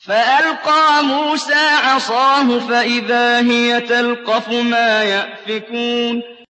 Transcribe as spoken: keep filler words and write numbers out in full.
فألقى موسى عصاه فإذا هي تلقف ما يأفكون